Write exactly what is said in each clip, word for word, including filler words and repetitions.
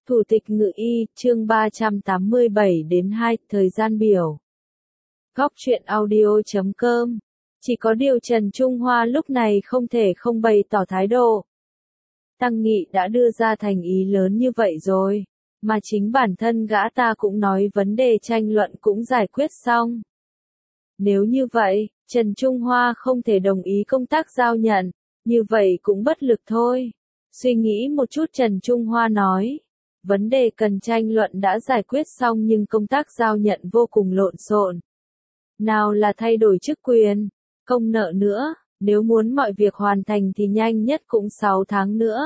Thủ tịch Ngự Y, chương ba trăm tám mươi bảy đến hai, thời gian biểu. Góc truyện audio chấm com. Chỉ có điều Trần Trung Hoa lúc này không thể không bày tỏ thái độ. Tăng Nghị đã đưa ra thành ý lớn như vậy rồi, mà chính bản thân gã ta cũng nói vấn đề tranh luận cũng giải quyết xong. Nếu như vậy, Trần Trung Hoa không thể đồng ý công tác giao nhận, như vậy cũng bất lực thôi. Suy nghĩ một chút Trần Trung Hoa nói. Vấn đề cần tranh luận đã giải quyết xong nhưng công tác giao nhận vô cùng lộn xộn. Nào là thay đổi chức quyền, công nợ nữa, nếu muốn mọi việc hoàn thành thì nhanh nhất cũng sáu tháng nữa.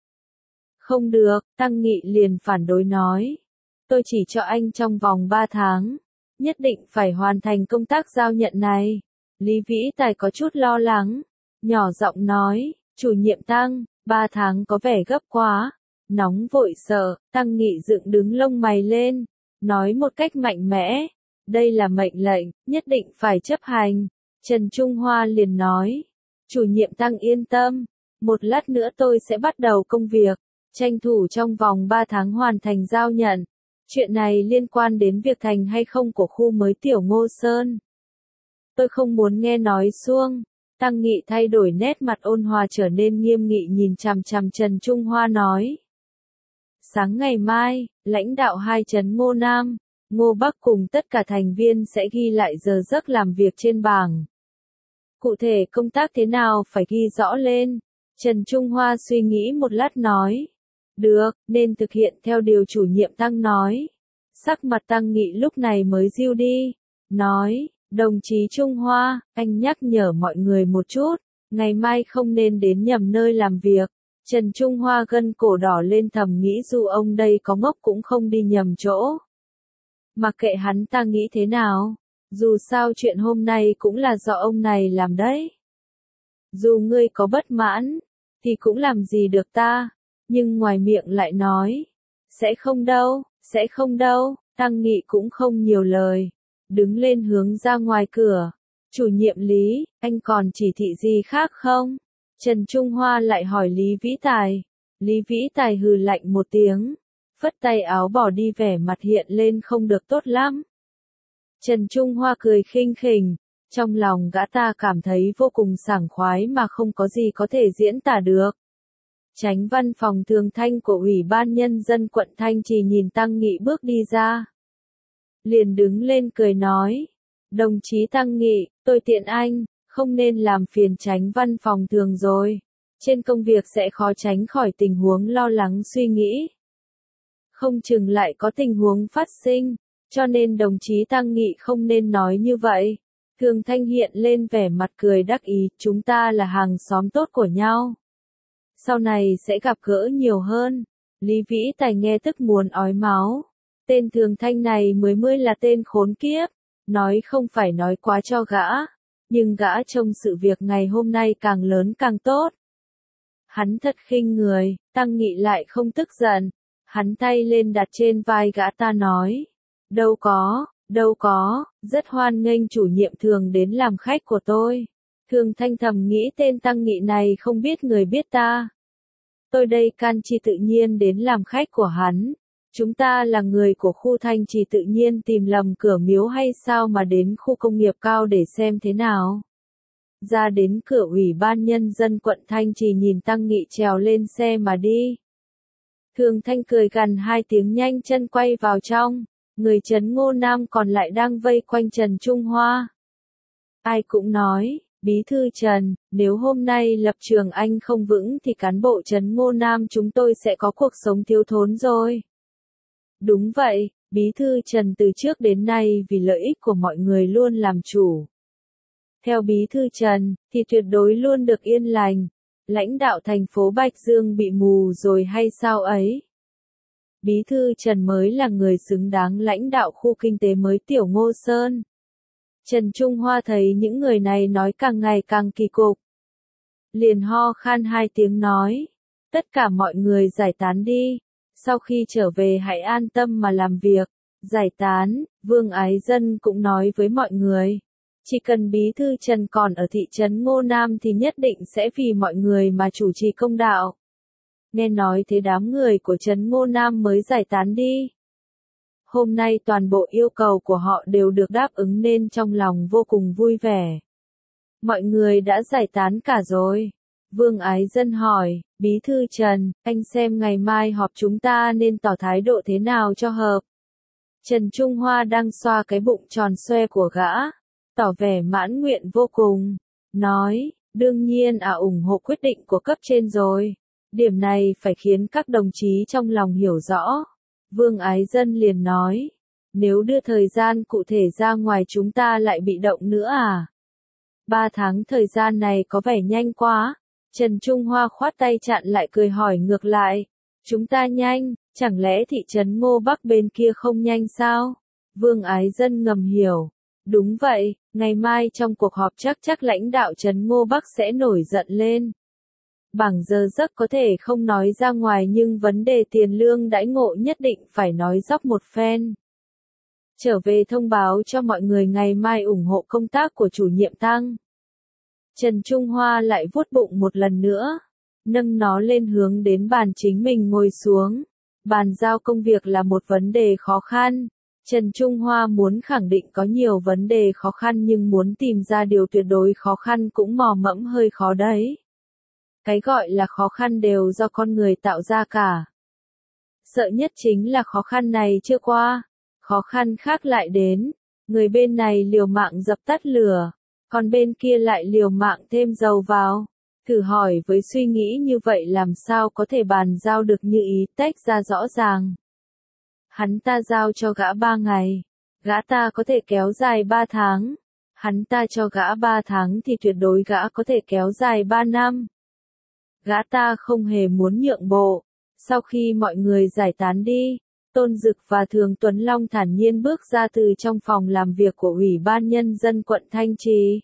Không được, Tăng Nghị liền phản đối nói. Tôi chỉ cho anh trong vòng ba tháng, nhất định phải hoàn thành công tác giao nhận này. Lý Vĩ Tài có chút lo lắng, nhỏ giọng nói, chủ nhiệm Tăng, ba tháng có vẻ gấp quá. Nóng vội sợ, Tăng Nghị dựng đứng lông mày lên, nói một cách mạnh mẽ, đây là mệnh lệnh, nhất định phải chấp hành. Trần Trung Hoa liền nói, chủ nhiệm Tăng yên tâm, một lát nữa tôi sẽ bắt đầu công việc, tranh thủ trong vòng ba tháng hoàn thành giao nhận. Chuyện này liên quan đến việc thành hay không của khu mới Tiểu Ngô Sơn. Tôi không muốn nghe nói suông. Tăng Nghị thay đổi nét mặt ôn hòa trở nên nghiêm nghị nhìn chằm chằm Trần Trung Hoa nói. Sáng ngày mai, lãnh đạo hai trấn Ngô Nam, Ngô Bắc cùng tất cả thành viên sẽ ghi lại giờ giấc làm việc trên bảng. Cụ thể công tác thế nào phải ghi rõ lên. Trần Trung Hoa suy nghĩ một lát nói. Được, nên thực hiện theo điều chủ nhiệm Tăng nói. Sắc mặt Tăng Nghị lúc này mới diu đi. Nói, đồng chí Trung Hoa, anh nhắc nhở mọi người một chút, ngày mai không nên đến nhầm nơi làm việc. Trần Trung Hoa gân cổ đỏ lên thầm nghĩ dù ông đây có ngốc cũng không đi nhầm chỗ. Mặc kệ hắn ta nghĩ thế nào, dù sao chuyện hôm nay cũng là do ông này làm đấy. Dù ngươi có bất mãn, thì cũng làm gì được ta, nhưng ngoài miệng lại nói, sẽ không đâu, sẽ không đâu, Tăng Nghị cũng không nhiều lời, đứng lên hướng ra ngoài cửa. Chủ nhiệm Lý, anh còn chỉ thị gì khác không? Trần Trung Hoa lại hỏi Lý Vĩ Tài. Lý Vĩ Tài hừ lạnh một tiếng, phất tay áo bỏ đi vẻ mặt hiện lên không được tốt lắm. Trần Trung Hoa cười khinh khỉnh, trong lòng gã ta cảm thấy vô cùng sảng khoái mà không có gì có thể diễn tả được. Chánh văn phòng thường thanh của Ủy ban Nhân dân quận Thanh Trì nhìn Tăng Nghị bước đi ra. Liền đứng lên cười nói, đồng chí Tăng Nghị, tôi tiện anh. Không nên làm phiền chánh văn phòng thường rồi. Trên công việc sẽ khó tránh khỏi tình huống lo lắng suy nghĩ. Không chừng lại có tình huống phát sinh, cho nên đồng chí Tăng Nghị không nên nói như vậy. Thường Thanh hiện lên vẻ mặt cười đắc ý, chúng ta là hàng xóm tốt của nhau. Sau này sẽ gặp gỡ nhiều hơn. Lý Vĩ Tài nghe tức muốn ói máu. Tên Thường Thanh này mới mới là tên khốn kiếp. Nói không phải nói quá cho gã. Nhưng gã trông sự việc ngày hôm nay càng lớn càng tốt. Hắn thật khinh người, Tăng Nghị lại không tức giận. Hắn tay lên đặt trên vai gã ta nói. Đâu có, đâu có, rất hoan nghênh chủ nhiệm Thường đến làm khách của tôi. Thường Thanh thầm nghĩ tên Tăng Nghị này không biết người biết ta. Tôi đây can chi tự nhiên đến làm khách của hắn. Chúng ta là người của khu Thanh Trì tự nhiên tìm lầm cửa miếu hay sao mà đến khu công nghiệp cao để xem thế nào. Ra đến cửa Ủy ban Nhân dân quận Thanh Trì nhìn Tăng Nghị trèo lên xe mà đi. Thường Thanh cười gằn hai tiếng nhanh chân quay vào trong, người trấn Ngô Nam còn lại đang vây quanh Trần Trung Hoa. Ai cũng nói, Bí thư Trần, nếu hôm nay lập trường anh không vững thì cán bộ trấn Ngô Nam chúng tôi sẽ có cuộc sống thiếu thốn rồi. Đúng vậy, Bí thư Trần từ trước đến nay vì lợi ích của mọi người luôn làm chủ. Theo Bí thư Trần, thì tuyệt đối luôn được yên lành. Lãnh đạo thành phố Bạch Dương bị mù rồi hay sao ấy? Bí thư Trần mới là người xứng đáng lãnh đạo khu kinh tế mới Tiểu Ngô Sơn. Trần Trung Hoa thấy những người này nói càng ngày càng kỳ cục. Liền ho khan hai tiếng nói. Tất cả mọi người giải tán đi. Sau khi trở về hãy an tâm mà làm việc. Giải tán, Vương Ái Dân cũng nói với mọi người. Chỉ cần Bí thư Trần còn ở thị trấn Ngô Nam thì nhất định sẽ vì mọi người mà chủ trì công đạo. Nghe nói thế đám người của Trấn Ngô Nam mới giải tán đi. Hôm nay toàn bộ yêu cầu của họ đều được đáp ứng nên trong lòng vô cùng vui vẻ. Mọi người đã giải tán cả rồi. Vương Ái Dân hỏi, Bí thư Trần, anh xem ngày mai họp chúng ta nên tỏ thái độ thế nào cho hợp. Trần Trung Hoa đang xoa cái bụng tròn xoe của gã, tỏ vẻ mãn nguyện vô cùng, nói, đương nhiên à ủng hộ quyết định của cấp trên rồi. Điểm này phải khiến các đồng chí trong lòng hiểu rõ. Vương Ái Dân liền nói, nếu đưa thời gian cụ thể ra ngoài chúng ta lại bị động nữa à? Ba tháng thời gian này có vẻ nhanh quá. Trần Trung Hoa khoát tay chặn lại cười hỏi ngược lại, chúng ta nhanh, chẳng lẽ thị trấn Ngô Bắc bên kia không nhanh sao? Vương Ái Dân ngầm hiểu, đúng vậy, ngày mai trong cuộc họp chắc chắc lãnh đạo trấn Ngô Bắc sẽ nổi giận lên. Bảng giờ giấc có thể không nói ra ngoài nhưng vấn đề tiền lương đãi ngộ nhất định phải nói dóc một phen. Trở về thông báo cho mọi người ngày mai ủng hộ công tác của chủ nhiệm Tăng. Trần Trung Hoa lại vuốt bụng một lần nữa, nâng nó lên hướng đến bàn chính mình ngồi xuống. Bàn giao công việc là một vấn đề khó khăn. Trần Trung Hoa muốn khẳng định có nhiều vấn đề khó khăn nhưng muốn tìm ra điều tuyệt đối khó khăn cũng mò mẫm hơi khó đấy. Cái gọi là khó khăn đều do con người tạo ra cả. Sợ nhất chính là khó khăn này chưa qua, khó khăn khác lại đến, người bên này liều mạng dập tắt lửa, còn bên kia lại liều mạng thêm dầu vào. Thử hỏi với suy nghĩ như vậy làm sao có thể bàn giao được như ý tách ra rõ ràng. Hắn ta giao cho gã ba ngày, gã ta có thể kéo dài ba tháng. Hắn ta cho gã ba tháng thì tuyệt đối gã có thể kéo dài ba năm. Gã ta không hề muốn nhượng bộ. Sau khi mọi người giải tán đi, Tôn Dực và Thường Tuấn Long thản nhiên bước ra từ trong phòng làm việc của Ủy ban Nhân dân quận Thanh Trì.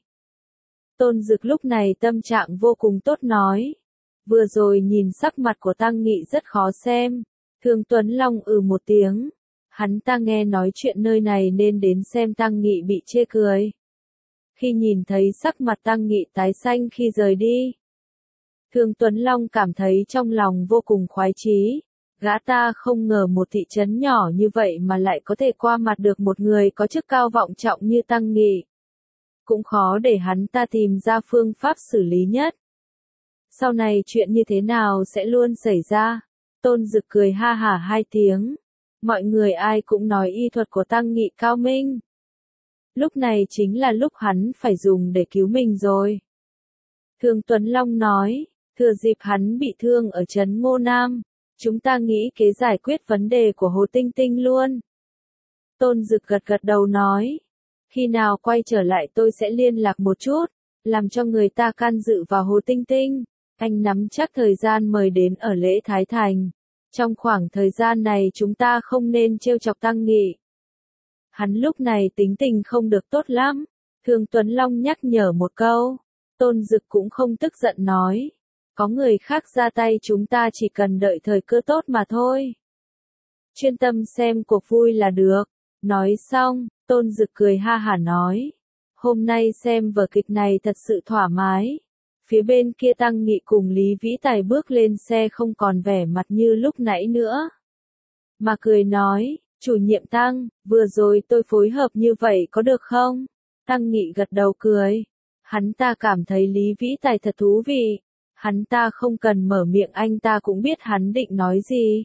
Tôn Dực lúc này tâm trạng vô cùng tốt nói. Vừa rồi nhìn sắc mặt của Tăng Nghị rất khó xem. Thường Tuấn Long ừ một tiếng. Hắn ta nghe nói chuyện nơi này nên đến xem Tăng Nghị bị chê cười. Khi nhìn thấy sắc mặt Tăng Nghị tái xanh khi rời đi, Thường Tuấn Long cảm thấy trong lòng vô cùng khoái chí. Gã ta không ngờ một thị trấn nhỏ như vậy mà lại có thể qua mặt được một người có chức cao vọng trọng như Tăng Nghị. Cũng khó để hắn ta tìm ra phương pháp xử lý nhất. Sau này chuyện như thế nào sẽ luôn xảy ra? Tôn Dực cười ha hả hai tiếng. Mọi người ai cũng nói y thuật của Tăng Nghị cao minh. Lúc này chính là lúc hắn phải dùng để cứu mình rồi. Thường Tuấn Long nói, thừa dịp hắn bị thương ở trấn Ngô Nam, chúng ta nghĩ kế giải quyết vấn đề của Hồ Tinh Tinh luôn. Tôn Dực gật gật đầu nói, khi nào quay trở lại tôi sẽ liên lạc một chút, làm cho người ta can dự vào Hồ Tinh Tinh. Anh nắm chắc thời gian mời đến ở lễ Thái Thành. Trong khoảng thời gian này chúng ta không nên trêu chọc Tăng Nghị. Hắn lúc này tính tình không được tốt lắm. Thường Tuấn Long nhắc nhở một câu. Tôn Dực cũng không tức giận nói. Có người khác ra tay chúng ta chỉ cần đợi thời cơ tốt mà thôi. Chuyên tâm xem cuộc vui là được. Nói xong, Tôn Dực cười ha hả nói. Hôm nay xem vở kịch này thật sự thoải mái. Phía bên kia Tăng Nghị cùng Lý Vĩ Tài bước lên xe không còn vẻ mặt như lúc nãy nữa. Mà cười nói, chủ nhiệm Tăng, vừa rồi tôi phối hợp như vậy có được không? Tăng Nghị gật đầu cười. Hắn ta cảm thấy Lý Vĩ Tài thật thú vị. Hắn ta không cần mở miệng anh ta cũng biết hắn định nói gì.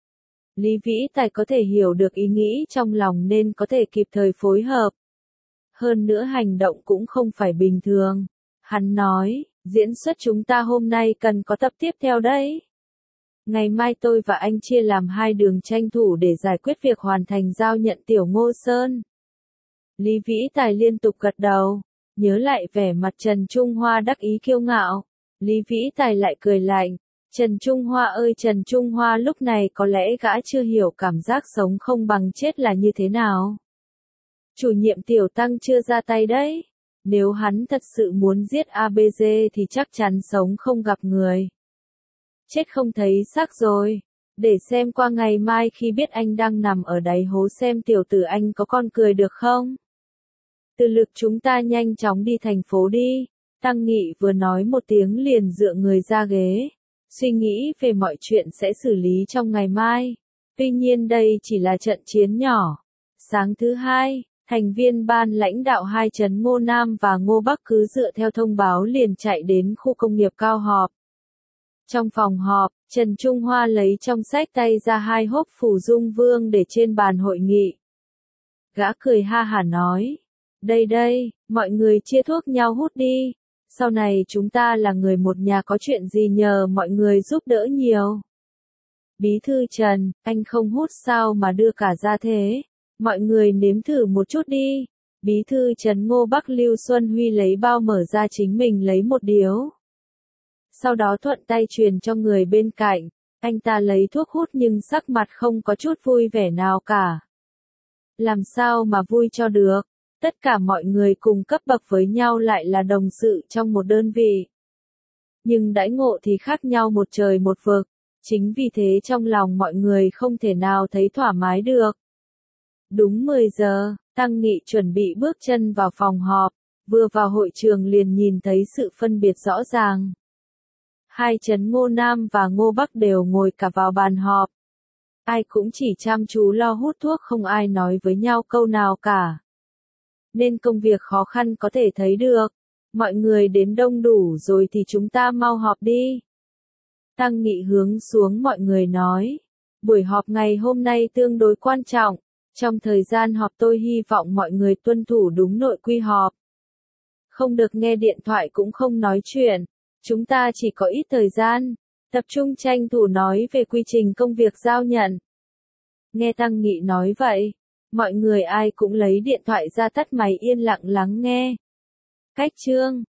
Lý Vĩ Tài có thể hiểu được ý nghĩ trong lòng nên có thể kịp thời phối hợp. Hơn nữa hành động cũng không phải bình thường. Hắn nói, diễn xuất chúng ta hôm nay cần có tập tiếp theo đấy. Ngày mai tôi và anh chia làm hai đường tranh thủ để giải quyết việc hoàn thành giao nhận Tiểu Ngô Sơn. Lý Vĩ Tài liên tục gật đầu, nhớ lại vẻ mặt Trần Trung Hoa đắc ý kiêu ngạo. Lý Vĩ Tài lại cười lạnh. Trần Trung Hoa ơi Trần Trung Hoa lúc này có lẽ gã chưa hiểu cảm giác sống không bằng chết là như thế nào. Chủ nhiệm Tiểu Tăng chưa ra tay đấy. Nếu hắn thật sự muốn giết a bê giê thì chắc chắn sống không gặp người. Chết không thấy xác rồi. Để xem qua ngày mai khi biết anh đang nằm ở đáy hố xem tiểu tử anh có con cười được không. Từ lực chúng ta nhanh chóng đi thành phố đi. Tăng Nghị vừa nói một tiếng liền dựa người ra ghế. suy nghĩ về mọi chuyện sẽ xử lý trong ngày mai. Tuy nhiên đây chỉ là trận chiến nhỏ. Sáng thứ hai, thành viên ban lãnh đạo hai trấn Ngô Nam và Ngô Bắc cứ dựa theo thông báo liền chạy đến khu công nghiệp cao họp. Trong phòng họp, Trần Trung Hoa lấy trong xách tay ra hai hộp phủ dung vương để trên bàn hội nghị. Gã cười ha hả nói, đây đây, mọi người chia thuốc nhau hút đi, sau này chúng ta là người một nhà, có chuyện gì nhờ mọi người giúp đỡ nhiều. Bí thư Trần, anh không hút sao mà đưa cả ra thế, mọi người nếm thử một chút đi. Bí thư Trần Ngô Bắc Lưu Xuân Huy lấy bao mở ra chính mình lấy một điếu. Sau đó thuận tay truyền cho người bên cạnh, anh ta lấy thuốc hút nhưng sắc mặt không có chút vui vẻ nào cả. Làm sao mà vui cho được, tất cả mọi người cùng cấp bậc với nhau lại là đồng sự trong một đơn vị. Nhưng đãi ngộ thì khác nhau một trời một vực, chính vì thế trong lòng mọi người không thể nào thấy thoải mái được. Đúng mười giờ, Tăng Nghị chuẩn bị bước chân vào phòng họp, vừa vào hội trường liền nhìn thấy sự phân biệt rõ ràng. Hai trấn Ngô Nam và Ngô Bắc đều ngồi cả vào bàn họp. Ai cũng chỉ chăm chú lo hút thuốc, không ai nói với nhau câu nào cả. Nên công việc khó khăn có thể thấy được. Mọi người đến đông đủ rồi thì chúng ta mau họp đi. Tăng Nghị hướng xuống mọi người nói. Buổi họp ngày hôm nay tương đối quan trọng. Trong thời gian họp tôi hy vọng mọi người tuân thủ đúng nội quy họp. Không được nghe điện thoại cũng không nói chuyện. Chúng ta chỉ có ít thời gian. Tập trung tranh thủ nói về quy trình công việc giao nhận. Nghe Tăng Nghị nói vậy, mọi người ai cũng lấy điện thoại ra tắt máy yên lặng lắng nghe. Cách chương